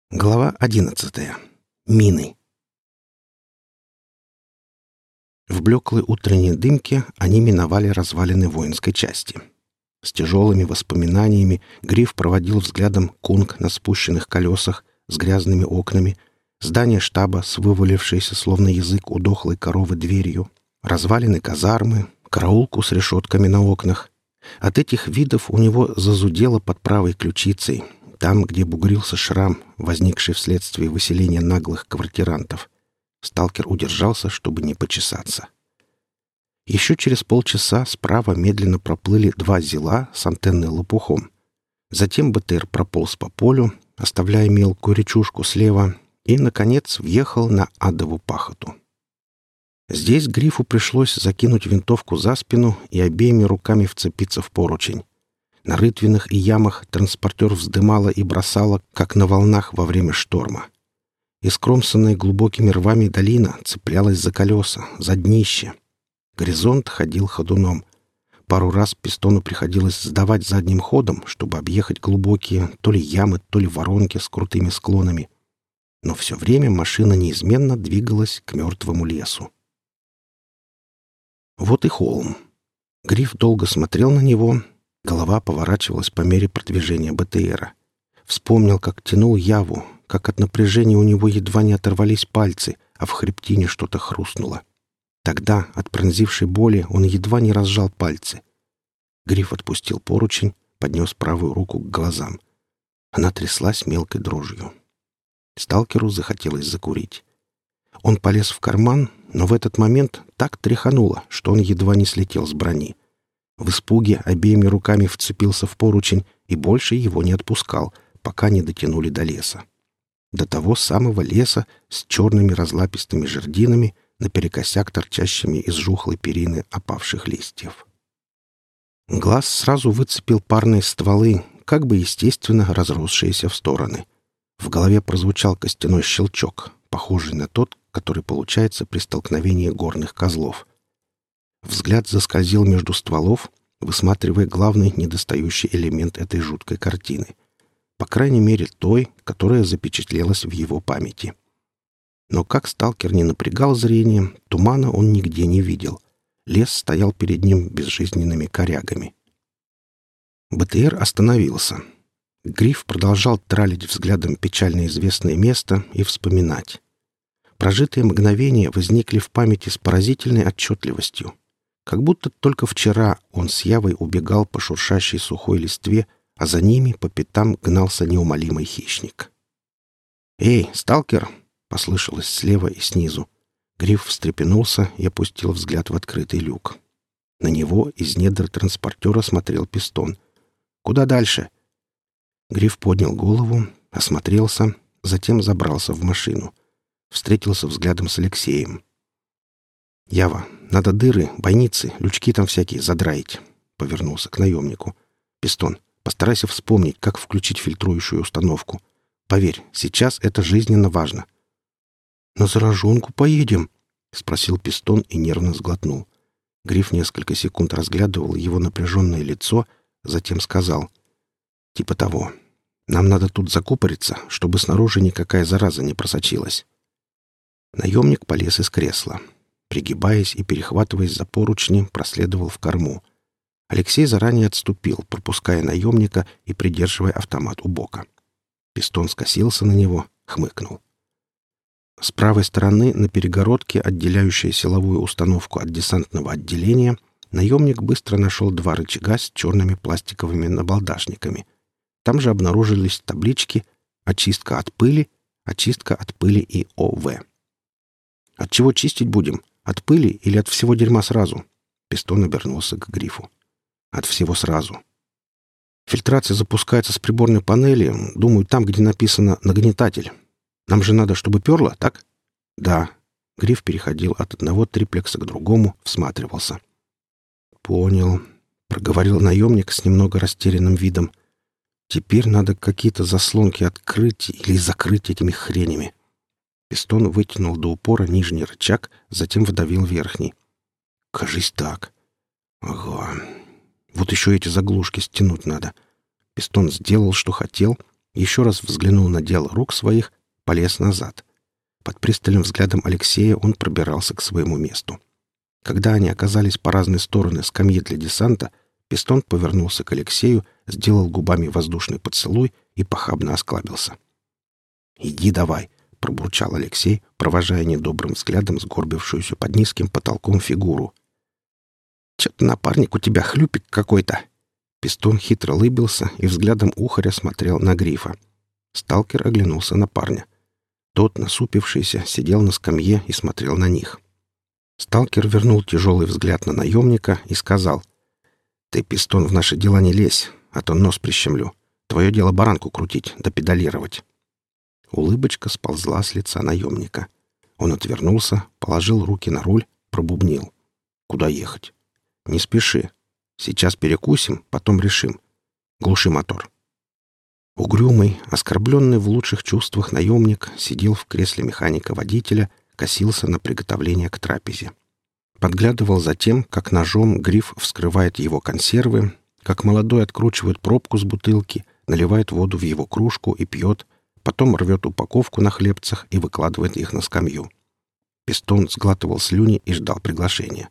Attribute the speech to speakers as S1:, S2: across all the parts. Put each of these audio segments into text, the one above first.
S1: Глава 11. Мины. В блеклой утренней дымке они миновали развалины воинской части. С тяжелыми воспоминаниями Гриф проводил взглядом кунг на спущенных колесах с грязными окнами, здание штаба с вывалившейся, словно язык у дохлой коровы, дверью, развалины казармы, караулку с решетками на окнах. От этих видов у него зазудело под правой ключицей, там, где бугрился шрам, возникший вследствие выселения наглых квартирантов. Сталкер удержался, чтобы не почесаться. Еще через полчаса справа медленно проплыли два зела с антенной лопухом. Затем БТР прополз по полю, оставляя мелкую речушку слева, и, наконец, въехал на адову пахоту. Здесь Грифу пришлось закинуть винтовку за спину и обеими руками вцепиться в поручень. На рытвинах и ямах транспортер вздымало и бросало, как на волнах во время шторма. Искромсанная глубокими рвами долина цеплялась за колеса, за днище. Горизонт ходил ходуном. Пару раз пистону приходилось сдавать задним ходом, чтобы объехать глубокие то ли ямы, то ли воронки с крутыми склонами. Но все время машина неизменно двигалась к мертвому лесу. Вот и холм. Гриф долго смотрел на него. Голова поворачивалась по мере продвижения БТРа. Вспомнил, как тянул Яву, как от напряжения у него едва не оторвались пальцы, а в хребтине что-то хрустнуло. Тогда, от пронзившей боли, он едва не разжал пальцы. Гриф отпустил поручень, поднес правую руку к глазам. Она тряслась мелкой дрожью. Сталкеру захотелось закурить. Он полез в карман, но в этот момент так тряхануло, что он едва не слетел с брони. В испуге обеими руками вцепился в поручень и больше его не отпускал, пока не дотянули до леса. До того самого леса с черными разлапистыми жердинами, наперекосяк торчащими из жухлой перины опавших листьев. Глаз сразу выцепил парные стволы, как бы естественно разросшиеся в стороны. В голове прозвучал костяной щелчок, похожий на тот, который получается при столкновении горных козлов. Взгляд заскользил между стволов, высматривая главный недостающий элемент этой жуткой картины. По крайней мере, той, которая запечатлелась в его памяти. Но как сталкер не напрягал зрение, тумана он нигде не видел. Лес стоял перед ним безжизненными корягами. БТР остановился. Гриф продолжал тралить взглядом печально известное место и вспоминать. Прожитые мгновения возникли в памяти с поразительной отчетливостью. Как будто только вчера он с Явой убегал по шуршащей сухой листве, а за ними по пятам гнался неумолимый хищник. «Эй, сталкер!» — послышалось слева и снизу. Гриф встрепенулся и опустил взгляд в открытый люк. На него из недр транспортера смотрел пистон. «Куда дальше?» Гриф поднял голову, осмотрелся, затем забрался в машину. Встретился взглядом с Алексеем. «Ява, надо дыры, бойницы, лючки там всякие задраить», — повернулся к наемнику. «Пистон, постарайся вспомнить, как включить фильтрующую установку. Поверь, сейчас это жизненно важно». «На зараженку поедем?» — спросил Пистон и нервно сглотнул. Гриф несколько секунд разглядывал его напряженное лицо, затем сказал: «Типа того. Нам надо тут закупориться, чтобы снаружи никакая зараза не просочилась». Наемник полез из кресла. Пригибаясь и перехватываясь за поручни, проследовал в корму. Алексей заранее отступил, пропуская наемника и придерживая автомат у бока. Пистон скосился на него, хмыкнул. С правой стороны, на перегородке, отделяющей силовую установку от десантного отделения, наемник быстро нашел два рычага с черными пластиковыми набалдашниками. Там же обнаружились таблички «Очистка от пыли», «Очистка от пыли» и «ОВ». «От чего чистить будем? От пыли или от всего дерьма сразу?» Пистон обернулся к Грифу. «От всего сразу. Фильтрация запускается с приборной панели, думаю, там, где написано «нагнетатель». Нам же надо, чтобы перло, так?» «Да». Гриф переходил от одного триплекса к другому, всматривался. «Понял», — проговорил наемник с немного растерянным видом. «Теперь надо какие-то заслонки открыть или закрыть этими хренями». Пистон вытянул до упора нижний рычаг, затем вдавил верхний. «Кажись так. Ага. Вот еще эти заглушки стянуть надо». Пистон сделал, что хотел, еще раз взглянул на дело рук своих, полез назад. Под пристальным взглядом Алексея он пробирался к своему месту. Когда они оказались по разные стороны скамьи для десанта, Пистон повернулся к Алексею, сделал губами воздушный поцелуй и похабно осклабился. «Иди давай», — пробурчал Алексей, провожая недобрым взглядом сгорбившуюся под низким потолком фигуру. «Чё-то напарник у тебя хлюпик какой-то». Пистон хитро улыбился и взглядом ухаря смотрел на Грифа. Сталкер оглянулся на парня. Тот, насупившийся, сидел на скамье и смотрел на них. Сталкер вернул тяжелый взгляд на наемника и сказал: «Ты, Пистон, в наши дела не лезь, а то нос прищемлю. Твое дело баранку крутить да педалировать». Улыбочка сползла с лица наемника. Он отвернулся, положил руки на руль, пробубнил: «Куда ехать?» «Не спеши. Сейчас перекусим, потом решим. Глуши мотор». Угрюмый, оскорбленный в лучших чувствах наемник сидел в кресле механика-водителя, косился на приготовление к трапезе. Подглядывал за тем, как ножом Гриф вскрывает его консервы, как молодой откручивает пробку с бутылки, наливает воду в его кружку и пьет, потом рвет упаковку на хлебцах и выкладывает их на скамью. Пистон сглатывал слюни и ждал приглашения.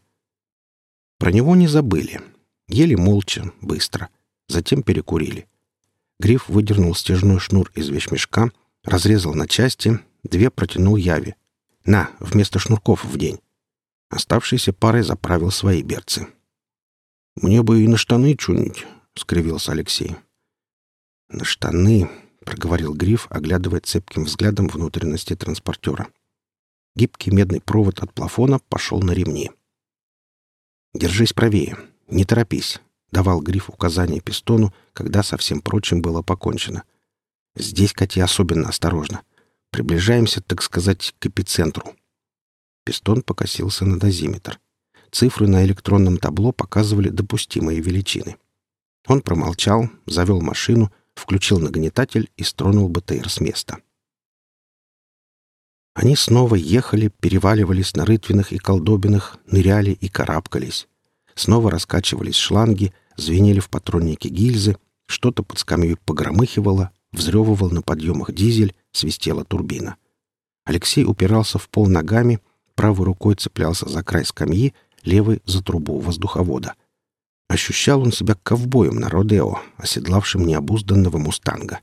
S1: Про него не забыли. Ели молча, быстро. Затем перекурили. Гриф выдернул стяжной шнур из вещмешка, разрезал на части, 2 протянул Яве. «На, вместо шнурков в день». Оставшейся парой заправил свои берцы. «Мне бы и на штаны чунить», — скривился Алексей. «На штаны», — проговорил Гриф, оглядывая цепким взглядом внутренности транспортера. Гибкий медный провод от плафона пошел на ремни. «Держись правее, не торопись», — давал Гриф указания Пистону, когда со всем прочим было покончено. «Здесь кати особенно осторожно. Приближаемся, так сказать, к эпицентру». Пистон покосился на дозиметр. Цифры на электронном табло показывали допустимые величины. Он промолчал, завел машину, включил нагнетатель и стронул БТР с места. Они снова ехали, переваливались на рытвинах и колдобинах, ныряли и карабкались. Снова раскачивались шланги, звенели в патроннике гильзы, что-то под скамьей погромыхивало, взрёвывал на подъемах дизель, свистела турбина. Алексей упирался в пол ногами, правой рукой цеплялся за край скамьи, левой — за трубу воздуховода. Ощущал он себя ковбоем на родео, оседлавшим необузданного мустанга.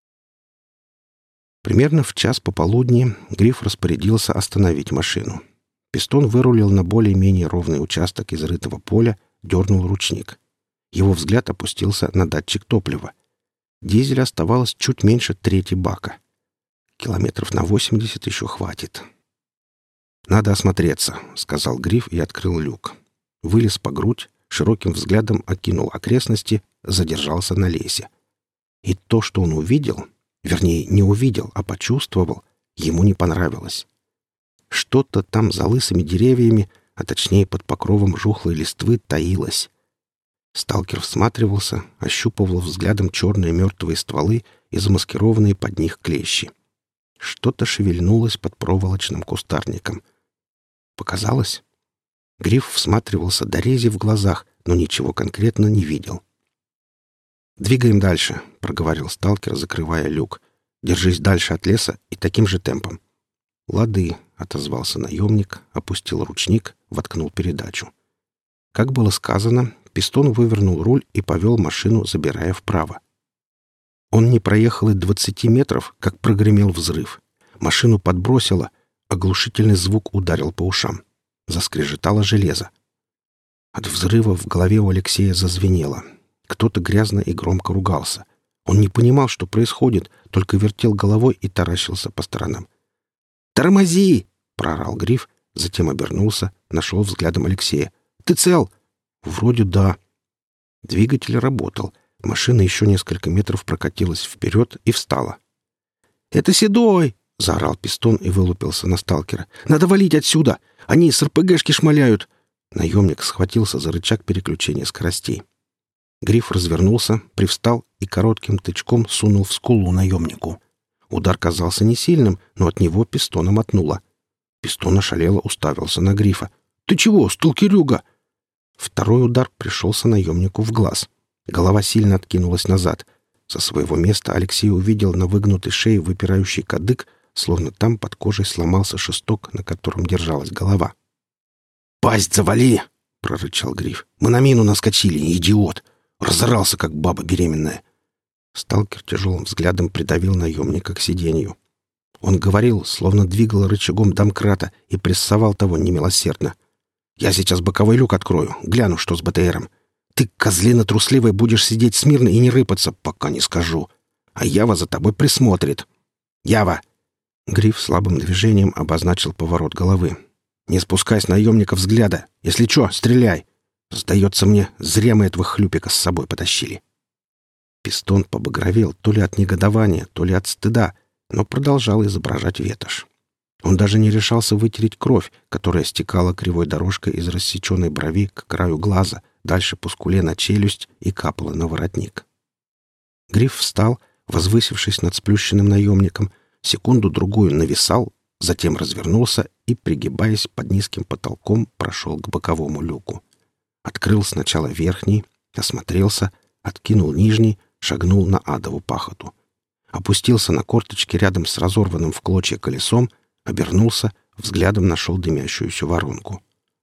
S1: Примерно в час пополудни Гриф распорядился остановить машину. Пистон вырулил на более-менее ровный участок изрытого поля, дернул ручник. Его взгляд опустился на датчик топлива. Дизеля оставалось чуть меньше трети бака. Километров на 80 еще хватит. «Надо осмотреться», — сказал Гриф и открыл люк. Вылез по грудь, широким взглядом окинул окрестности, задержался на лесе. И то, что он увидел, вернее, не увидел, а почувствовал, ему не понравилось. Что-то там за лысыми деревьями, а точнее под покровом жухлой листвы, таилось. Сталкер всматривался, ощупывал взглядом черные мертвые стволы и замаскированные под них клещи. Что-то шевельнулось под проволочным кустарником. Показалось? Гриф всматривался до рези в глазах, но ничего конкретно не видел. «Двигаем дальше», — проговорил сталкер, закрывая люк. «Держись дальше от леса и таким же темпом». «Лады», — отозвался наемник, опустил ручник, воткнул передачу. Как было сказано, Пистон вывернул руль и повел машину, забирая вправо. Он не проехал и 20 метров, как прогремел взрыв. Машину подбросило, оглушительный звук ударил по ушам. Заскрежетало железо. От взрыва в голове у Алексея зазвенело. Кто-то грязно и громко ругался. Он не понимал, что происходит, только вертел головой и таращился по сторонам. «Тормози!» — проорал Гриф, затем обернулся, нашел взглядом Алексея. «Ты цел?» «Вроде да». Двигатель работал. Машина еще несколько метров прокатилась вперед и встала. «Это Седой!» — заорал Пистон и вылупился на сталкера. «Надо валить отсюда! Они с РПГшки шмаляют!» Наемник схватился за рычаг переключения скоростей. Гриф развернулся, привстал и коротким тычком сунул в скулу наемнику. Удар казался не сильным, но от него Пистона мотнуло. Пистон ошалело уставился на Грифа. «Ты чего, сталкерюга?» Второй удар пришелся наемнику в глаз. Голова сильно откинулась назад. Со своего места Алексей увидел на выгнутой шее выпирающий кадык, словно там под кожей сломался шесток, на котором держалась голова. «Пасть завали!» — прорычал Гриф. «Мы на мину наскочили, идиот! Разорался, как баба беременная!» Сталкер тяжелым взглядом придавил наемника к сиденью. Он говорил, словно двигал рычагом домкрата и прессовал того немилосердно. «Я сейчас боковой люк открою, гляну, что с БТРом. Ты, козлина трусливая, будешь сидеть смирно и не рыпаться, пока не скажу. А Ява за тобой присмотрит. Ява!» Гриф слабым движением обозначил поворот головы. «Не спускай с наемника взгляда. Если чё, стреляй. Сдается мне, зря мы этого хлюпика с собой потащили». Пистон побагровел то ли от негодования, то ли от стыда, но продолжал изображать ветошь. Он даже не решался вытереть кровь, которая стекала кривой дорожкой из рассеченной брови к краю глаза, дальше по скуле на челюсть и капала на воротник. Гриф встал, возвысившись над сплющенным наемником, секунду-другую нависал, затем развернулся и, пригибаясь под низким потолком, прошел к боковому люку. Открыл сначала верхний, осмотрелся, откинул нижний, шагнул на адову пахоту. Опустился на корточки рядом с разорванным в клочья колесом, обернулся, взглядом нашел дымящуюся воронку.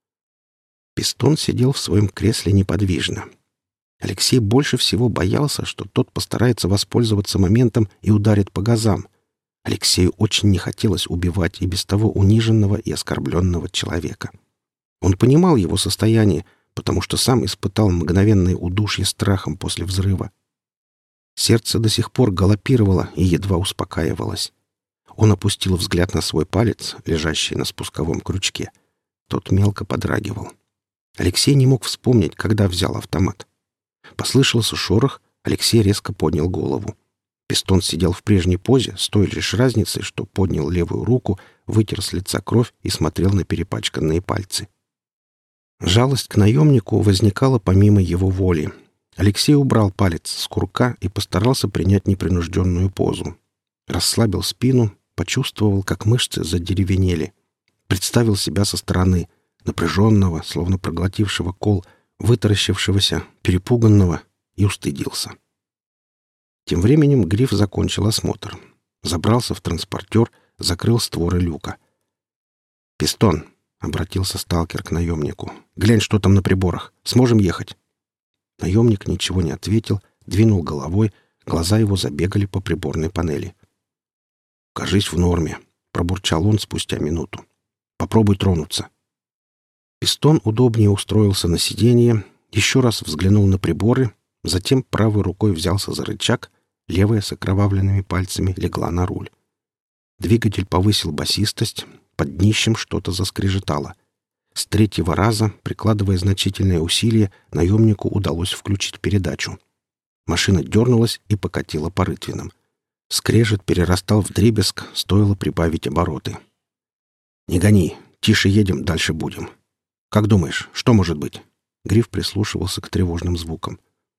S1: Пистон сидел в своем кресле неподвижно. Алексей больше всего боялся, что тот постарается воспользоваться моментом и ударит по газам. Алексею очень не хотелось убивать и без того униженного и оскорбленного человека. Он понимал его состояние, потому что сам испытал мгновенное удушье страхом после взрыва. Сердце до сих пор галопировало и едва успокаивалось. Он опустил взгляд на свой палец, лежащий на спусковом крючке. Тот мелко подрагивал. Алексей не мог вспомнить, когда взял автомат. Послышался шорох, Алексей резко поднял голову. Пистон сидел в прежней позе, с той лишь разницей, что поднял левую руку, вытер с лица кровь и смотрел на перепачканные пальцы. Жалость к наемнику возникала помимо его воли. Алексей убрал палец с курка и постарался принять непринужденную позу. Расслабил спину, почувствовал, как мышцы задеревенели. Представил себя со стороны, напряженного, словно проглотившего кол, вытаращившегося, перепуганного, и устыдился. Тем временем Гриф закончил осмотр. Забрался в транспортер, закрыл створы люка. «Пистон», — обратился сталкер к наемнику, — «глянь, что там на приборах. Сможем ехать?» Наемник ничего не ответил, двинул головой, глаза его забегали по приборной панели. «Кажись, в норме», — пробурчал он спустя минуту. «Попробуй тронуться». Пистон удобнее устроился на сиденье, еще раз взглянул на приборы, затем правой рукой взялся за рычаг, левая с окровавленными пальцами легла на руль. Двигатель повысил басистость, под днищем что-то заскрежетало. С третьего раза, прикладывая значительные усилия, наемнику удалось включить передачу. Машина дернулась и покатила по рытвинам. Скрежет перерастал вдребезг, стоило прибавить обороты. «Не гони, тише едем, дальше будем. Как думаешь, что может быть?» Гриф прислушивался к тревожным звукам.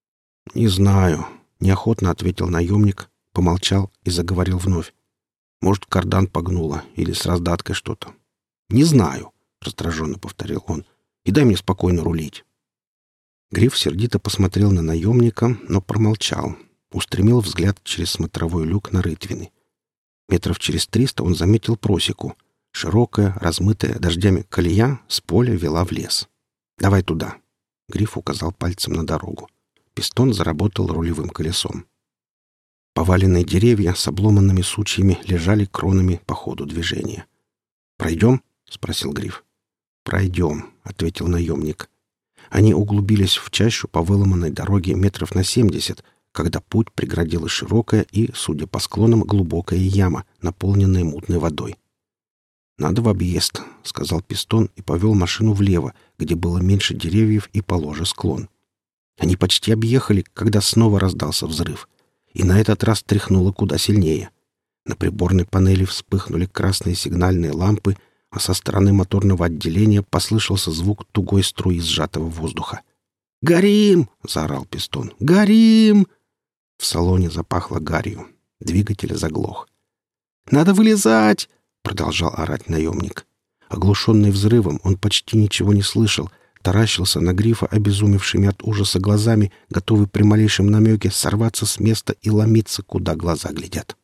S1: «Не знаю», — неохотно ответил наемник, помолчал и заговорил вновь. «Может, кардан погнуло или с раздаткой что-то». «Не знаю», — раздраженно повторил он. «И дай мне спокойно рулить». Гриф сердито посмотрел на наемника, но промолчал. Устремил взгляд через смотровой люк на рытвины. Метров через 300 он заметил просеку. Широкая, размытая дождями колея с поля вела в лес. «Давай туда». Гриф указал пальцем на дорогу. Пистон заработал рулевым колесом. Поваленные деревья с обломанными сучьями лежали кронами по ходу движения. «Пройдем?» — спросил Гриф. «Пройдем», — ответил наемник. Они углубились в чащу по выломанной дороге метров на 70, когда путь преградила широкая и, судя по склонам, глубокая яма, наполненная мутной водой. «Надо в объезд», — сказал Пистон и повел машину влево, где было меньше деревьев и положе склон. Они почти объехали, когда снова раздался взрыв. И на этот раз тряхнуло куда сильнее. На приборной панели вспыхнули красные сигнальные лампы, а со стороны моторного отделения послышался звук тугой струи сжатого воздуха. «Горим!» — заорал Пистон. «Горим!» В салоне запахло гарью. Двигатель заглох. «Надо вылезать!» — продолжал орать наемник. Оглушенный взрывом, он почти ничего не слышал, таращился на Грифа обезумевшими от ужаса глазами, готовый при малейшем намеке сорваться с места и ломиться, куда глаза глядят.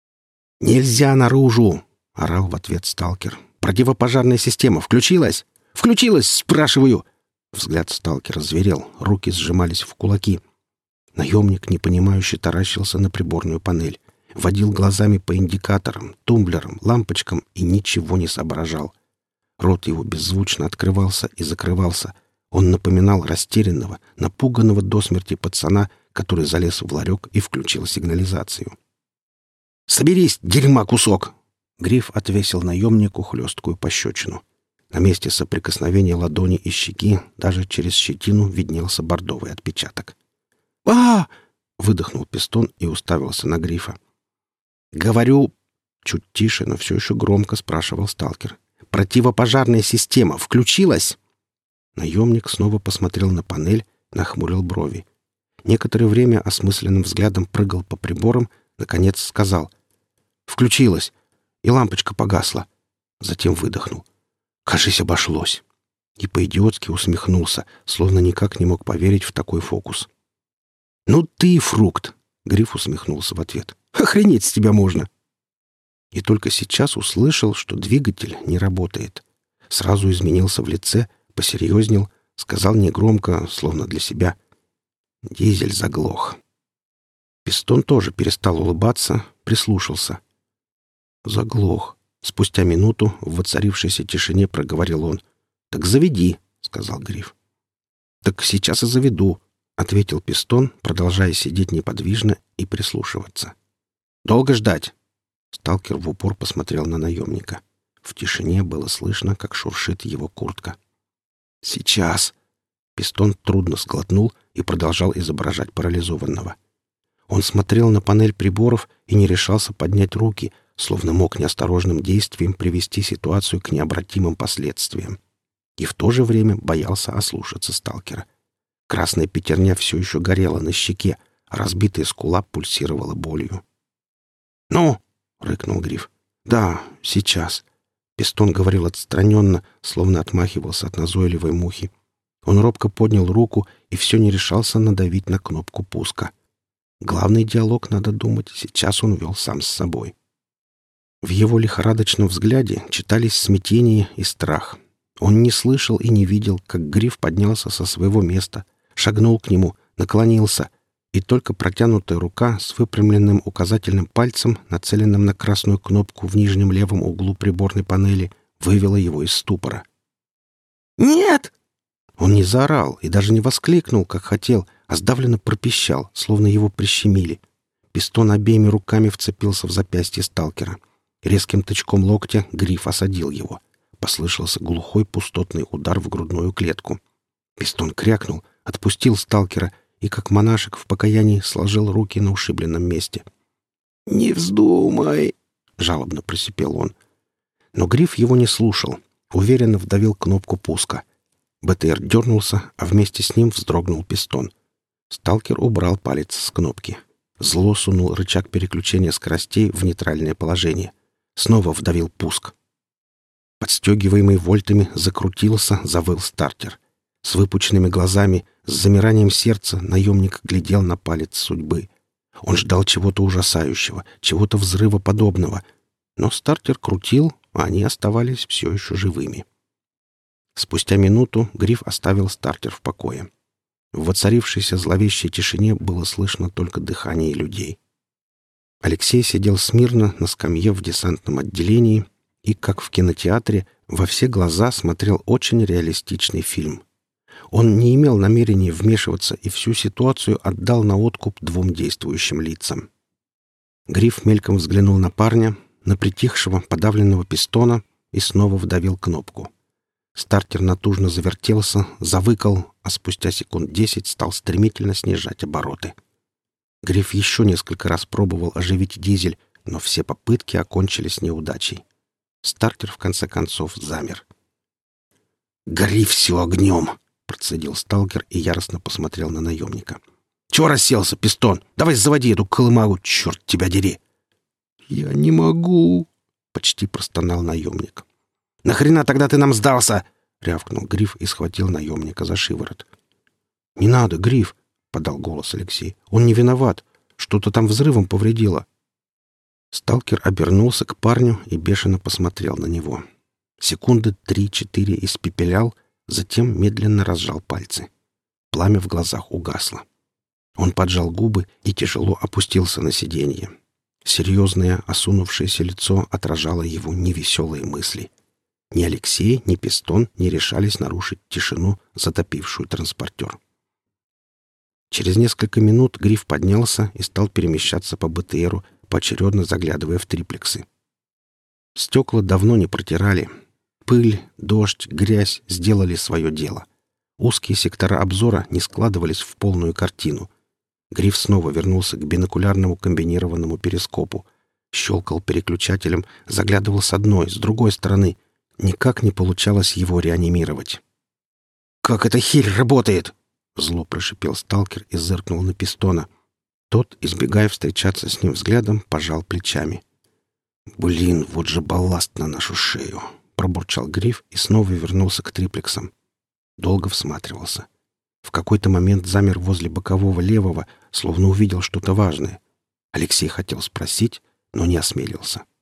S1: «Нельзя наружу!» — орал в ответ сталкер. «Противопожарная система включилась? Включилась, спрашиваю!» Взгляд сталкера зверел, руки сжимались в кулаки. Наемник, непонимающе, таращился на приборную панель, водил глазами по индикаторам, тумблерам, лампочкам и ничего не соображал. Рот его беззвучно открывался и закрывался. Он напоминал растерянного, напуганного до смерти пацана, который залез в ларек и включил сигнализацию. «Соберись, дерьма кусок!» Гриф отвесил наемнику хлесткую пощечину. На месте соприкосновения ладони и щеки даже через щетину виднелся бордовый отпечаток. «А-а-а!» — выдохнул Пистон и уставился на Грифа. «Говорю...» — чуть тише, но все еще громко спрашивал сталкер. «Противопожарная система включилась?» Наемник снова посмотрел на панель, нахмурил брови. Некоторое время осмысленным взглядом прыгал по приборам, наконец сказал: «Включилась, и лампочка погасла». Затем выдохнул. «Кажись, обошлось». И по-идиотски усмехнулся, словно никак не мог поверить в такой фокус. «Ну ты и фрукт!» — Гриф усмехнулся в ответ. «Охренеть с тебя можно!» И только сейчас услышал, что двигатель не работает. Сразу изменился в лице, посерьезнел, сказал негромко, словно для себя: «Дизель заглох». Пистон тоже перестал улыбаться, прислушался. «Заглох». Спустя минуту в воцарившейся тишине проговорил он. «Так заведи», — сказал Гриф. «Так сейчас и заведу», — ответил Пистон, продолжая сидеть неподвижно и прислушиваться. «Долго ждать?» Сталкер в упор посмотрел на наемника. В тишине было слышно, как шуршит его куртка. «Сейчас!» Пистон трудно сглотнул и продолжал изображать парализованного. Он смотрел на панель приборов и не решался поднять руки, словно мог неосторожным действием привести ситуацию к необратимым последствиям. И в то же время боялся ослушаться сталкера. Красная пятерня все еще горела на щеке, а разбитая скула пульсировала болью. «Ну!» — рыкнул Гриф. «Да, сейчас». Пистон говорил отстраненно, словно отмахивался от назойливой мухи. Он робко поднял руку и все не решался надавить на кнопку пуска. Главный диалог, надо думать, сейчас он вел сам с собой. В его лихорадочном взгляде читались смятение и страх. Он не слышал и не видел, как Гриф поднялся со своего места, шагнул к нему, наклонился, и только протянутая рука с выпрямленным указательным пальцем, нацеленным на красную кнопку в нижнем левом углу приборной панели, вывела его из ступора. «Нет!» Он не заорал и даже не воскликнул, как хотел, а сдавленно пропищал, словно его прищемили. Пистон обеими руками вцепился в запястье сталкера. Резким тычком локтя Гриф осадил его. Послышался глухой пустотный удар в грудную клетку. Пистон крякнул, отпустил сталкера и, как монашек в покаянии, сложил руки на ушибленном месте. «Не вздумай!» — жалобно просипел он. Но Гриф его не слушал, уверенно вдавил кнопку пуска. БТР дернулся, а вместе с ним вздрогнул Пистон. Сталкер убрал палец с кнопки. Зло сунул рычаг переключения скоростей в нейтральное положение. Снова вдавил пуск. Подстегиваемый вольтами закрутился, завыл стартер. С выпученными глазами, с замиранием сердца наемник глядел на палец судьбы. Он ждал чего-то ужасающего, чего-то взрывоподобного. Но стартер крутил, а они оставались все еще живыми. Спустя минуту Гриф оставил стартер в покое. В воцарившейся зловещей тишине было слышно только дыхание людей. Алексей сидел смирно на скамье в десантном отделении и, как в кинотеатре, во все глаза смотрел очень реалистичный фильм. Он не имел намерения вмешиваться и всю ситуацию отдал на откуп двум действующим лицам. Гриф мельком взглянул на парня, на притихшего, подавленного Пистона и снова вдавил кнопку. Стартер натужно завертелся, завыкал, а спустя секунд 10 стал стремительно снижать обороты. Гриф еще несколько раз пробовал оживить дизель, но все попытки окончились неудачей. Стартер, в конце концов, замер. «Гори все огнем!» — процедил сталкер и яростно посмотрел на наемника. «Чего расселся, Пистон? Давай заводи эту колымагу, черт тебя дери!» «Я не могу!» — почти простонал наемник. «Нахрена тогда ты нам сдался?» — рявкнул Гриф и схватил наемника за шиворот. «Не надо, Гриф!» — подал голос Алексей. «Он не виноват. Что-то там взрывом повредило». Сталкер обернулся к парню и бешено посмотрел на него. Секунды 3-4 испепелял, затем медленно разжал пальцы. Пламя в глазах угасло. Он поджал губы и тяжело опустился на сиденье. Серьезное, осунувшееся лицо отражало его невеселые мысли. Ни Алексей, ни Пистон не решались нарушить тишину, затопившую транспортер. Через несколько минут Гриф поднялся и стал перемещаться по БТРу, поочередно заглядывая в триплексы. Стекла давно не протирали. Пыль, дождь, грязь сделали свое дело. Узкие сектора обзора не складывались в полную картину. Гриф снова вернулся к бинокулярному комбинированному перископу. Щелкал переключателем, заглядывал с одной, с другой стороны. Никак не получалось его реанимировать. «Как эта херь работает?» — зло прошипел сталкер и зыркнул на Пистона. Тот, избегая встречаться с ним взглядом, пожал плечами. «Блин, вот же балласт на нашу шею!» — пробурчал Гриф и снова вернулся к триплексам. Долго всматривался. В какой-то момент замер возле бокового левого, словно увидел что-то важное. Алексей хотел спросить, но не осмелился.